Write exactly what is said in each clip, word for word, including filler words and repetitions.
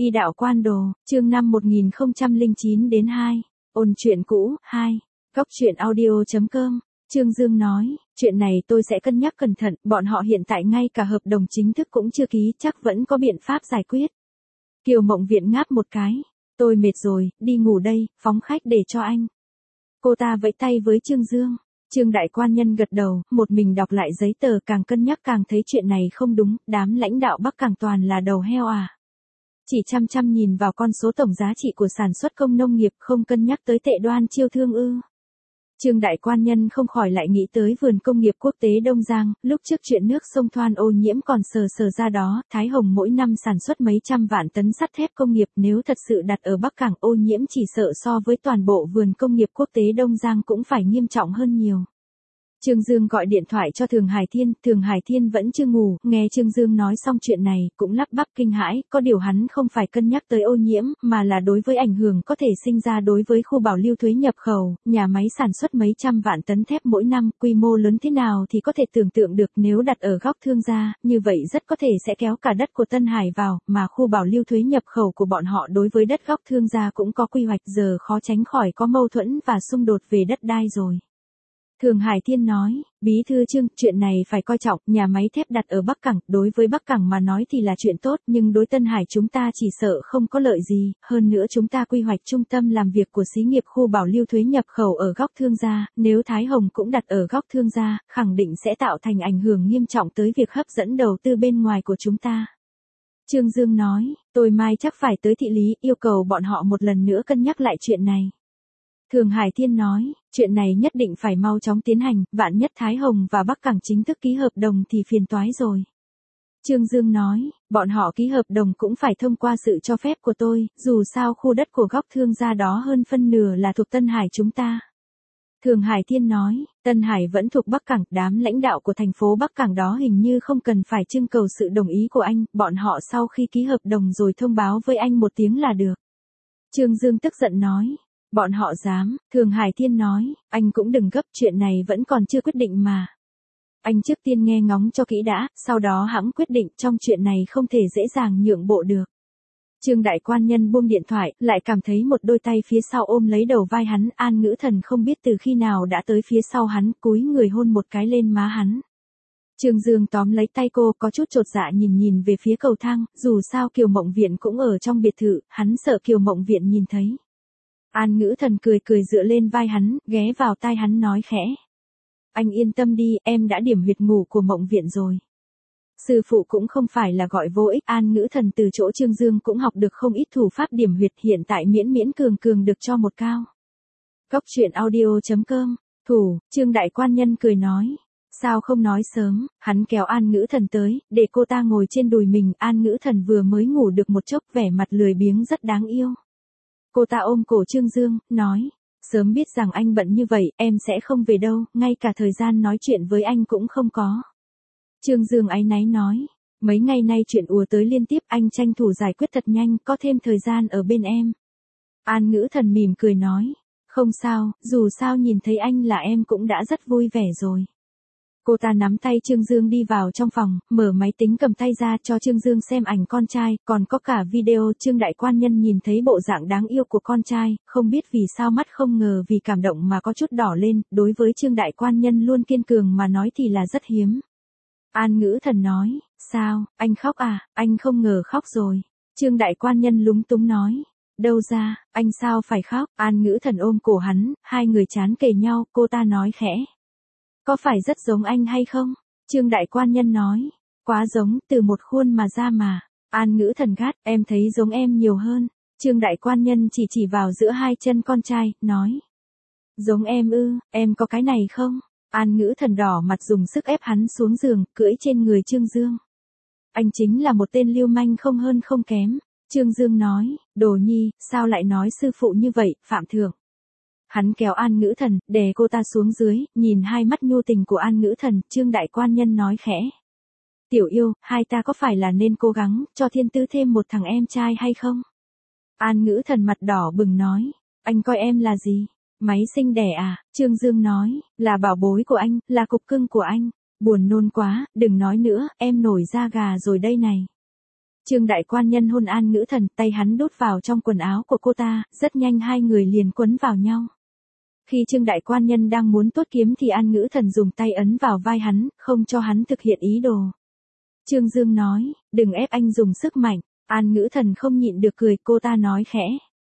Y đạo quan đồ, chương năm một nghìn không trăm lẻ chín đến hai. Ôn chuyện cũ, hai. Góc truyện audio.com. Trương Dương nói, chuyện này tôi sẽ cân nhắc cẩn thận, bọn họ hiện tại ngay cả hợp đồng chính thức cũng chưa ký, chắc vẫn có biện pháp giải quyết. Kiều Mộng Viện ngáp một cái. Tôi mệt rồi, đi ngủ đây, phóng khách để cho anh. Cô ta vẫy tay với Trương Dương. Trương đại quan nhân gật đầu, một mình đọc lại giấy tờ, càng cân nhắc càng thấy chuyện này không đúng, đám lãnh đạo Bắc càng toàn là đầu heo à. Chỉ chăm chăm nhìn vào con số tổng giá trị của sản xuất công nông nghiệp, không cân nhắc tới tệ đoan chiêu thương ư. Trương đại quan nhân không khỏi lại nghĩ tới vườn công nghiệp quốc tế Đông Giang, lúc trước chuyện nước sông Thoan ô nhiễm còn sờ sờ ra đó, Thái Hồng mỗi năm sản xuất mấy trăm vạn tấn sắt thép công nghiệp, nếu thật sự đặt ở Bắc Cảng ô nhiễm chỉ sợ so với toàn bộ vườn công nghiệp quốc tế Đông Giang cũng phải nghiêm trọng hơn nhiều. Trương Dương gọi điện thoại cho Thường Hải Thiên, Thường Hải Thiên vẫn chưa ngủ, nghe Trương Dương nói xong chuyện này, cũng lắp bắp kinh hãi, có điều hắn không phải cân nhắc tới ô nhiễm, mà là đối với ảnh hưởng có thể sinh ra đối với khu bảo lưu thuế nhập khẩu, nhà máy sản xuất mấy trăm vạn tấn thép mỗi năm, quy mô lớn thế nào thì có thể tưởng tượng được, nếu đặt ở góc thương gia, như vậy rất có thể sẽ kéo cả đất của Tân Hải vào, mà khu bảo lưu thuế nhập khẩu của bọn họ đối với đất góc thương gia cũng có quy hoạch, giờ khó tránh khỏi có mâu thuẫn và xung đột về đất đai rồi. Thường Hải Thiên nói, Bí thư Trương, chuyện này phải coi trọng, nhà máy thép đặt ở Bắc Cảng, đối với Bắc Cảng mà nói thì là chuyện tốt, nhưng đối Tân Hải chúng ta chỉ sợ không có lợi gì, hơn nữa chúng ta quy hoạch trung tâm làm việc của xí nghiệp khu bảo lưu thuế nhập khẩu ở góc thương gia, nếu Thái Hồng cũng đặt ở góc thương gia, khẳng định sẽ tạo thành ảnh hưởng nghiêm trọng tới việc hấp dẫn đầu tư bên ngoài của chúng ta. Trương Dương nói, tôi mai chắc phải tới thị lý, yêu cầu bọn họ một lần nữa cân nhắc lại chuyện này. Thường Hải Thiên nói, chuyện này nhất định phải mau chóng tiến hành, vạn nhất Thái Hồng và Bắc Cảng chính thức ký hợp đồng thì phiền toái rồi. Trương Dương nói, bọn họ ký hợp đồng cũng phải thông qua sự cho phép của tôi, dù sao khu đất của góc thương gia đó hơn phân nửa là thuộc Tân Hải chúng ta. Thường Hải Thiên nói, Tân Hải vẫn thuộc Bắc Cảng, đám lãnh đạo của thành phố Bắc Cảng đó hình như không cần phải trưng cầu sự đồng ý của anh, bọn họ sau khi ký hợp đồng rồi thông báo với anh một tiếng là được. Trương Dương tức giận nói. Bọn họ dám, Thường Hải Thiên nói, anh cũng đừng gấp, chuyện này vẫn còn chưa quyết định mà. Anh trước tiên nghe ngóng cho kỹ đã, sau đó hãng quyết định, trong chuyện này không thể dễ dàng nhượng bộ được. Trương đại quan nhân buông điện thoại, lại cảm thấy một đôi tay phía sau ôm lấy đầu vai hắn, An Ngữ Thần không biết từ khi nào đã tới phía sau hắn, cúi người hôn một cái lên má hắn. Trương Dương tóm lấy tay cô, có chút chột dạ nhìn nhìn về phía cầu thang, dù sao Kiều Mộng Viện cũng ở trong biệt thự, hắn sợ Kiều Mộng Viện nhìn thấy. An Ngữ Thần cười cười dựa lên vai hắn, ghé vào tai hắn nói khẽ. Anh yên tâm đi, em đã điểm huyệt ngủ của Mộng Viện rồi. Sư phụ cũng không phải là gọi vô ích, An Ngữ Thần từ chỗ Trương Dương cũng học được không ít thủ pháp điểm huyệt, hiện tại miễn miễn cường cường được cho một cao. Góc truyện audio.com, thủ, Trương đại quan nhân cười nói. Sao không nói sớm, hắn kéo An Ngữ Thần tới, để cô ta ngồi trên đùi mình, An Ngữ Thần vừa mới ngủ được một chốc, vẻ mặt lười biếng rất đáng yêu. Cô ta ôm cổ Trương Dương, nói, sớm biết rằng anh bận như vậy, em sẽ không về đâu, ngay cả thời gian nói chuyện với anh cũng không có. Trương Dương áy náy nói, mấy ngày nay chuyện ùa tới liên tiếp, anh tranh thủ giải quyết thật nhanh, có thêm thời gian ở bên em. An Ngữ Thần mỉm cười nói, không sao, dù sao nhìn thấy anh là em cũng đã rất vui vẻ rồi. Cô ta nắm tay Trương Dương đi vào trong phòng, mở máy tính cầm tay ra cho Trương Dương xem ảnh con trai, còn có cả video. Trương đại quan nhân nhìn thấy bộ dạng đáng yêu của con trai, không biết vì sao mắt không ngờ vì cảm động mà có chút đỏ lên, đối với Trương đại quan nhân luôn kiên cường mà nói thì là rất hiếm. An Ngữ Thần nói, sao, anh khóc à, anh không ngờ khóc rồi. Trương đại quan nhân lúng túng nói, đâu ra, anh sao phải khóc. An Ngữ Thần ôm cổ hắn, hai người chán kề nhau, cô ta nói khẽ. Có phải rất giống anh hay không? Trương đại quan nhân nói, quá giống, từ một khuôn mà ra mà. An Ngữ Thần gắt, em thấy giống em nhiều hơn. Trương đại quan nhân chỉ chỉ vào giữa hai chân con trai, nói. Giống em ư, em có cái này không? An Ngữ Thần đỏ mặt dùng sức ép hắn xuống giường, cưỡi trên người Trương Dương. Anh chính là một tên lưu manh không hơn không kém. Trương Dương nói, Đồ Nhi, sao lại nói sư phụ như vậy, Phạm Thượng. Hắn kéo An Ngữ Thần, đè cô ta xuống dưới, nhìn hai mắt nhu tình của An Ngữ Thần, Trương đại quan nhân nói khẽ. Tiểu yêu, hai ta có phải là nên cố gắng, cho thiên tư thêm một thằng em trai hay không? An Ngữ Thần mặt đỏ bừng nói, anh coi em là gì? Máy sinh đẻ à? Trương Dương nói, là bảo bối của anh, là cục cưng của anh. Buồn nôn quá, đừng nói nữa, em nổi da gà rồi đây này. Trương đại quan nhân hôn An Ngữ Thần, tay hắn đút vào trong quần áo của cô ta, rất nhanh hai người liền quấn vào nhau. Khi Trương đại quan nhân đang muốn tuốt kiếm thì An Ngữ Thần dùng tay ấn vào vai hắn, không cho hắn thực hiện ý đồ. Trương Dương nói, đừng ép anh dùng sức mạnh. An Ngữ Thần không nhịn được cười, cô ta nói khẽ.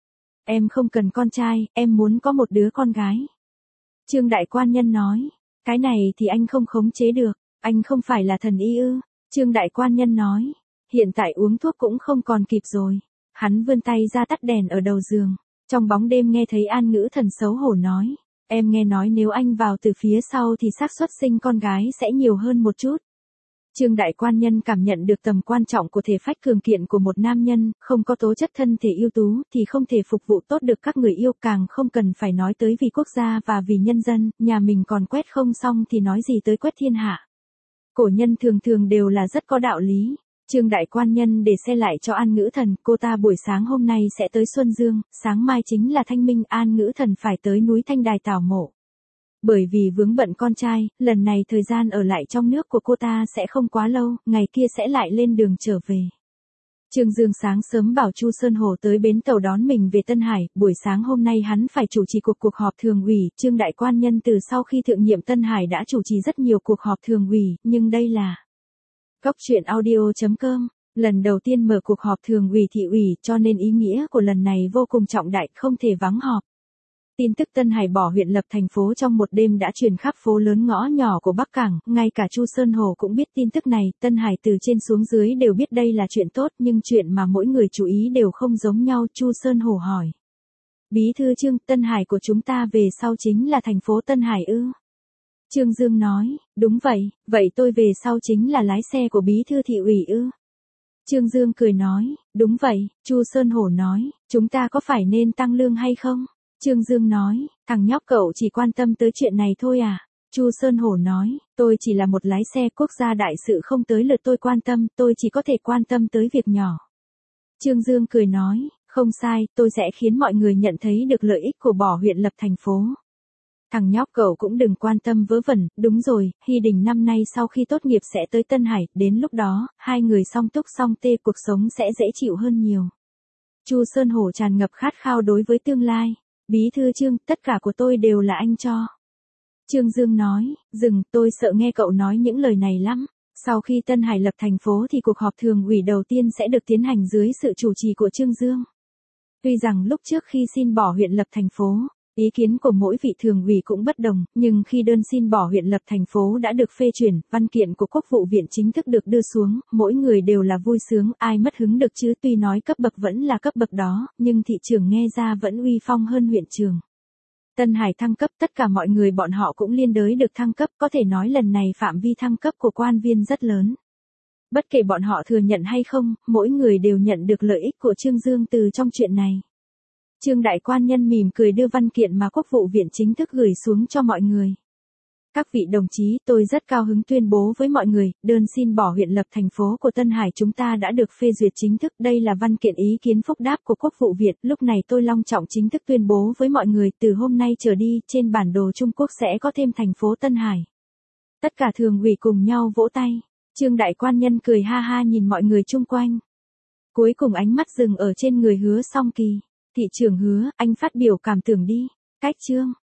Em không cần con trai, em muốn có một đứa con gái. Trương đại quan nhân nói, cái này thì anh không khống chế được, anh không phải là thần y ư. Trương đại quan nhân nói, hiện tại uống thuốc cũng không còn kịp rồi. Hắn vươn tay ra tắt đèn ở đầu giường. Trong bóng đêm nghe thấy An Ngữ Thần xấu hổ nói, em nghe nói nếu anh vào từ phía sau thì xác suất sinh con gái sẽ nhiều hơn một chút. Trương đại quan nhân cảm nhận được tầm quan trọng của thể phách cường kiện của một nam nhân, không có tố chất thân thể ưu tú thì không thể phục vụ tốt được các người yêu, càng không cần phải nói tới vì quốc gia và vì nhân dân, nhà mình còn quét không xong thì nói gì tới quét thiên hạ. Cổ nhân thường thường đều là rất có đạo lý. Trương đại quan nhân để xe lại cho An Ngữ Thần, cô ta buổi sáng hôm nay sẽ tới Xuân Dương, sáng mai chính là Thanh Minh, An Ngữ Thần phải tới núi Thanh Đài tảo mộ. Bởi vì vướng bận con trai, lần này thời gian ở lại trong nước của cô ta sẽ không quá lâu, ngày kia sẽ lại lên đường trở về. Trương Dương sáng sớm bảo Chu Sơn Hồ tới bến tàu đón mình về Tân Hải, buổi sáng hôm nay hắn phải chủ trì cuộc cuộc họp thường ủy. Trương đại quan nhân từ sau khi thượng nhiệm Tân Hải đã chủ trì rất nhiều cuộc họp thường ủy, nhưng đây là Góc truyện audio chấm com, lần đầu tiên mở cuộc họp thường ủy thị ủy, cho nên ý nghĩa của lần này vô cùng trọng đại, không thể vắng họp. Tin tức Tân Hải bỏ huyện lập thành phố trong một đêm đã truyền khắp phố lớn ngõ nhỏ của Bắc Cảng, ngay cả Chu Sơn Hồ cũng biết tin tức này. Tân Hải từ trên xuống dưới đều biết đây là chuyện tốt, nhưng chuyện mà mỗi người chú ý đều không giống nhau. Chu Sơn Hồ hỏi, Bí thư Trương, Tân Hải của chúng ta về sau chính là thành phố Tân Hải ư? Trương Dương nói, đúng vậy, vậy tôi về sau chính là lái xe của bí thư thị ủy ư? Trương Dương cười nói, đúng vậy. Chu Sơn Hổ nói, chúng ta có phải nên tăng lương hay không? Trương Dương nói, thằng nhóc cậu chỉ quan tâm tới chuyện này thôi à? Chu Sơn Hổ nói, tôi chỉ là một lái xe, quốc gia đại sự không tới lượt tôi quan tâm, tôi chỉ có thể quan tâm tới việc nhỏ. Trương Dương cười nói, không sai, tôi sẽ khiến mọi người nhận thấy được lợi ích của bỏ huyện lập thành phố. Thằng nhóc cậu cũng đừng quan tâm vớ vẩn, đúng rồi, Hy Đình năm nay sau khi tốt nghiệp sẽ tới Tân Hải, đến lúc đó, hai người song túc song tê, cuộc sống sẽ dễ chịu hơn nhiều. Chu Sơn Hổ tràn ngập khát khao đối với tương lai. Bí thư Trương, tất cả của tôi đều là anh cho. Trương Dương nói, dừng, tôi sợ nghe cậu nói những lời này lắm. Sau khi Tân Hải lập thành phố thì cuộc họp thường ủy đầu tiên sẽ được tiến hành dưới sự chủ trì của Trương Dương. Tuy rằng lúc trước khi xin bỏ huyện lập thành phố, ý kiến của mỗi vị thường ủy cũng bất đồng, nhưng khi đơn xin bỏ huyện lập thành phố đã được phê chuẩn, văn kiện của Quốc vụ viện chính thức được đưa xuống, mỗi người đều là vui sướng, ai mất hứng được chứ. Tuy nói cấp bậc vẫn là cấp bậc đó, nhưng thị trường nghe ra vẫn uy phong hơn huyện trường. Tân Hải thăng cấp, tất cả mọi người bọn họ cũng liên đới được thăng cấp, có thể nói lần này phạm vi thăng cấp của quan viên rất lớn. Bất kể bọn họ thừa nhận hay không, mỗi người đều nhận được lợi ích của Trương Dương từ trong chuyện này. Trương đại quan nhân mỉm cười đưa văn kiện mà Quốc vụ viện chính thức gửi xuống cho mọi người. Các vị đồng chí, tôi rất cao hứng tuyên bố với mọi người, đơn xin bỏ huyện lập thành phố của Tân Hải chúng ta đã được phê duyệt chính thức. Đây là văn kiện ý kiến phúc đáp của Quốc vụ viện. Lúc này tôi long trọng chính thức tuyên bố với mọi người, từ hôm nay trở đi, trên bản đồ Trung Quốc sẽ có thêm thành phố Tân Hải. Tất cả thường ủy cùng nhau vỗ tay. Trương đại quan nhân cười ha ha nhìn mọi người chung quanh. Cuối cùng ánh mắt dừng ở trên người Hứa Song Kỳ. Thị trưởng Hứa, anh phát biểu cảm tưởng đi. Cách Trương